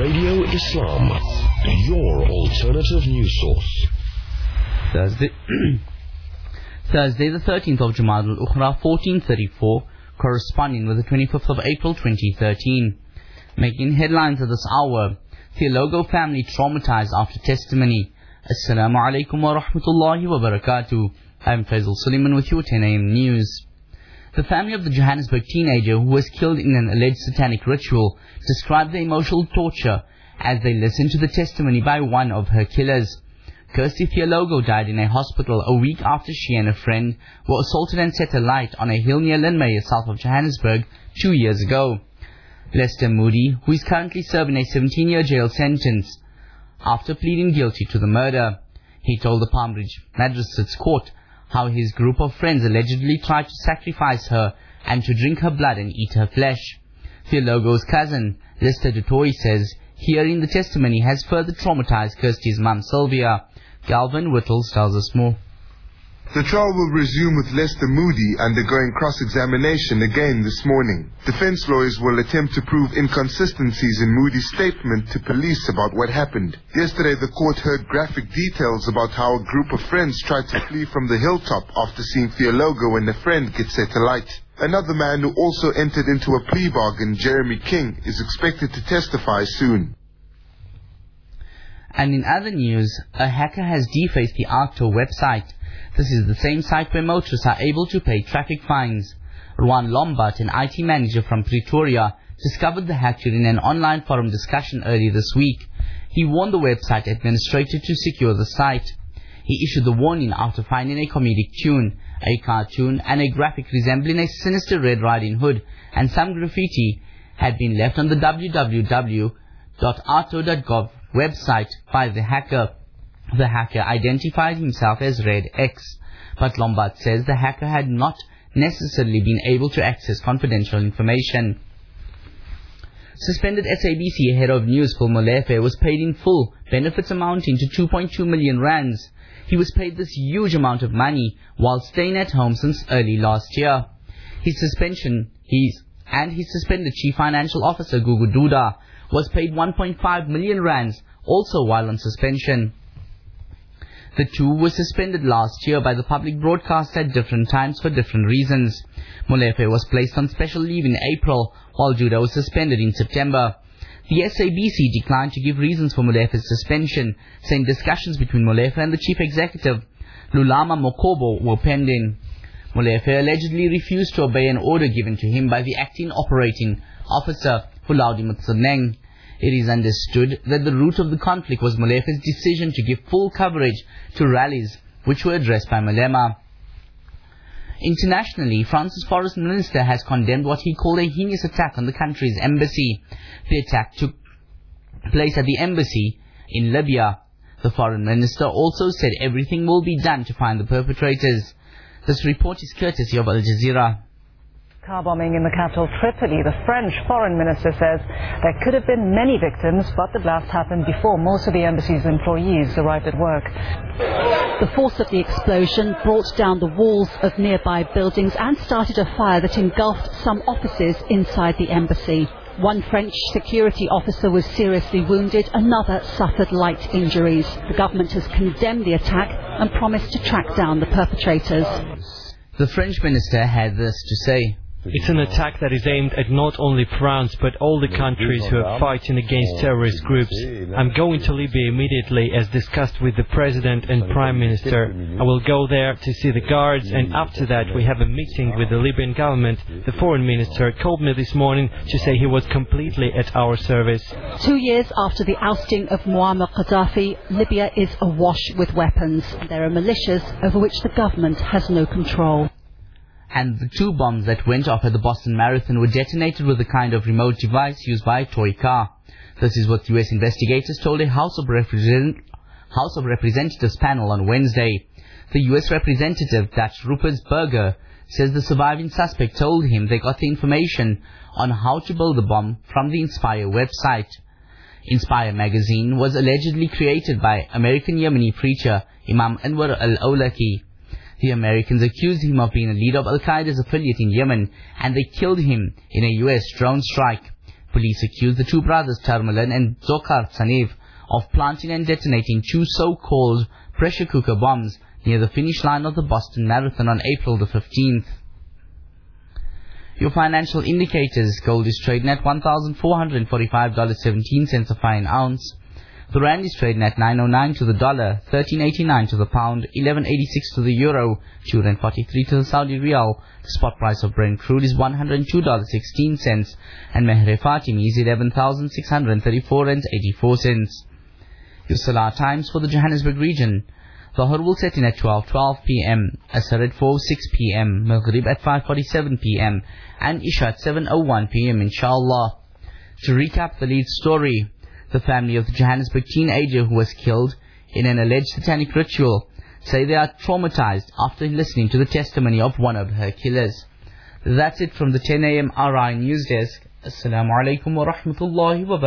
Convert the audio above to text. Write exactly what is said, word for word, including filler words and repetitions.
Radio Islam, your alternative news source. Thursday, Thursday the thirteenth of Jumada al-Ukhra, fourteen thirty-four, corresponding with the twenty-fifth of April twenty thirteen. Making headlines at this hour, Theologo family traumatized after testimony. Assalamu alaikum wa rahmatullahi wa barakatuh. I'm Faisal Suleiman with your ten A M news. The family of the Johannesburg teenager who was killed in an alleged satanic ritual described the emotional torture as they listened to the testimony by one of her killers. Kirsty Theologo died in a hospital a week after she and a friend were assaulted and set alight on a hill near Lynmere, south of Johannesburg, two years ago. Lester Moody, who is currently serving a seventeen-year jail sentence after pleading guilty to the murder, he told the Palmbridge Magistrates Court how his group of friends allegedly tried to sacrifice her and to drink her blood and eat her flesh. Theologo's cousin, Lester Dutoy, says hearing the testimony has further traumatized Kirsty's mum, Sylvia. Galvin Whittles tells us more. The trial will resume with Lester Moody undergoing cross-examination again this morning. Defense lawyers will attempt to prove inconsistencies in Moody's statement to police about what happened. Yesterday, the court heard graphic details about how a group of friends tried to flee from the hilltop after seeing Theologo and a friend get set alight. Another man who also entered into a plea bargain, Jeremy King, is expected to testify soon. And in other news, a hacker has defaced the Arcto website. This is the same site where motorists are able to pay traffic fines. Ruan Lombard, an I T manager from Pretoria, discovered the hack during an online forum discussion earlier this week. He warned the website administrator to secure the site. He issued the warning after finding a comedic tune, a cartoon, and a graphic resembling a sinister Red Riding Hood, and some graffiti had been left on the w w w dot arto dot gov website by the hacker. The hacker identified himself as Red X, but Lombard says the hacker had not necessarily been able to access confidential information. Suspended S A B C head of news Phil Molefe was paid in full, benefits amounting to two point two million rands. He was paid this huge amount of money while staying at home since early last year. His suspension, his, and his suspended chief financial officer Gugu Duda was paid one point five million rands, also while on suspension. The two were suspended last year by the public broadcast at different times for different reasons. Molefe was placed on special leave in April, while Duda was suspended in September. The S A B C declined to give reasons for Molefe's suspension, saying discussions between Molefe and the chief executive, Lulama Mokobo, were pending. Molefe allegedly refused to obey an order given to him by the acting operating officer, Hulaudi Mutsuneng. It is understood that the root of the conflict was Molefe's decision to give full coverage to rallies which were addressed by Malema. Internationally, France's foreign minister has condemned what he called a heinous attack on the country's embassy. The attack took place at the embassy in Libya. The foreign minister also said everything will be done to find the perpetrators. This report is courtesy of Al Jazeera. Car bombing in the capital Tripoli. The French foreign minister says there could have been many victims, but the blast happened before most of the embassy's employees arrived at work. The force of the explosion brought down the walls of nearby buildings and started a fire that engulfed some offices inside the embassy. One French security officer was seriously wounded, another suffered light injuries. The government has condemned the attack and promised to track down the perpetrators. The French minister had this to say. It's an attack that is aimed at not only France but all the countries who are fighting against terrorist groups. I'm going to Libya immediately as discussed with the President and Prime Minister. I will go there to see the guards, and after that we have a meeting with the Libyan government. The Foreign Minister called me this morning to say he was completely at our service. Two years after the ousting of Muammar Gaddafi, Libya is awash with weapons. There are militias over which the government has no control. And the two bombs that went off at the Boston Marathon were detonated with a kind of remote device used by a toy car. This is what U S investigators told a House of, Represent- House of Representatives panel on Wednesday. The U S representative, Dutch Rupert Berger, says the surviving suspect told him they got the information on how to build the bomb from the Inspire website. Inspire magazine was allegedly created by American Yemeni preacher Imam Anwar al-Awlaki. The Americans accused him of being a leader of Al-Qaeda's affiliate in Yemen, and they killed him in a U S drone strike. Police accused the two brothers, Tarmalan and Zokar Tsanev, of planting and detonating two so-called pressure cooker bombs near the finish line of the Boston Marathon on April the fifteenth. Your financial indicators: gold is trading at one thousand four hundred forty-five dollars and seventeen cents a fine ounce. The rand is trading at nine oh nine to the dollar, thirteen eighty-nine to the pound, eleven eighty-six to the euro, two forty-three to the Saudi riyal. The spot price of Brent crude is one hundred two dollars and sixteen cents, and Meher Fatimi is eleven thousand six hundred thirty-four dollars and eighty-four cents. Your Salah times for the Johannesburg region: Dhuhr will set in at twelve twelve p m, Asr at four oh six p m, Maghrib at five forty-seven p m, and Isha at seven oh one p m inshallah. To recap the lead story: the family of the Johannesburg teenager who was killed in an alleged satanic ritual say they are traumatized after listening to the testimony of one of her killers. That's it from the ten a m R I News Desk. Assalamu alaikum wa rahmatullahi wa barakatuh.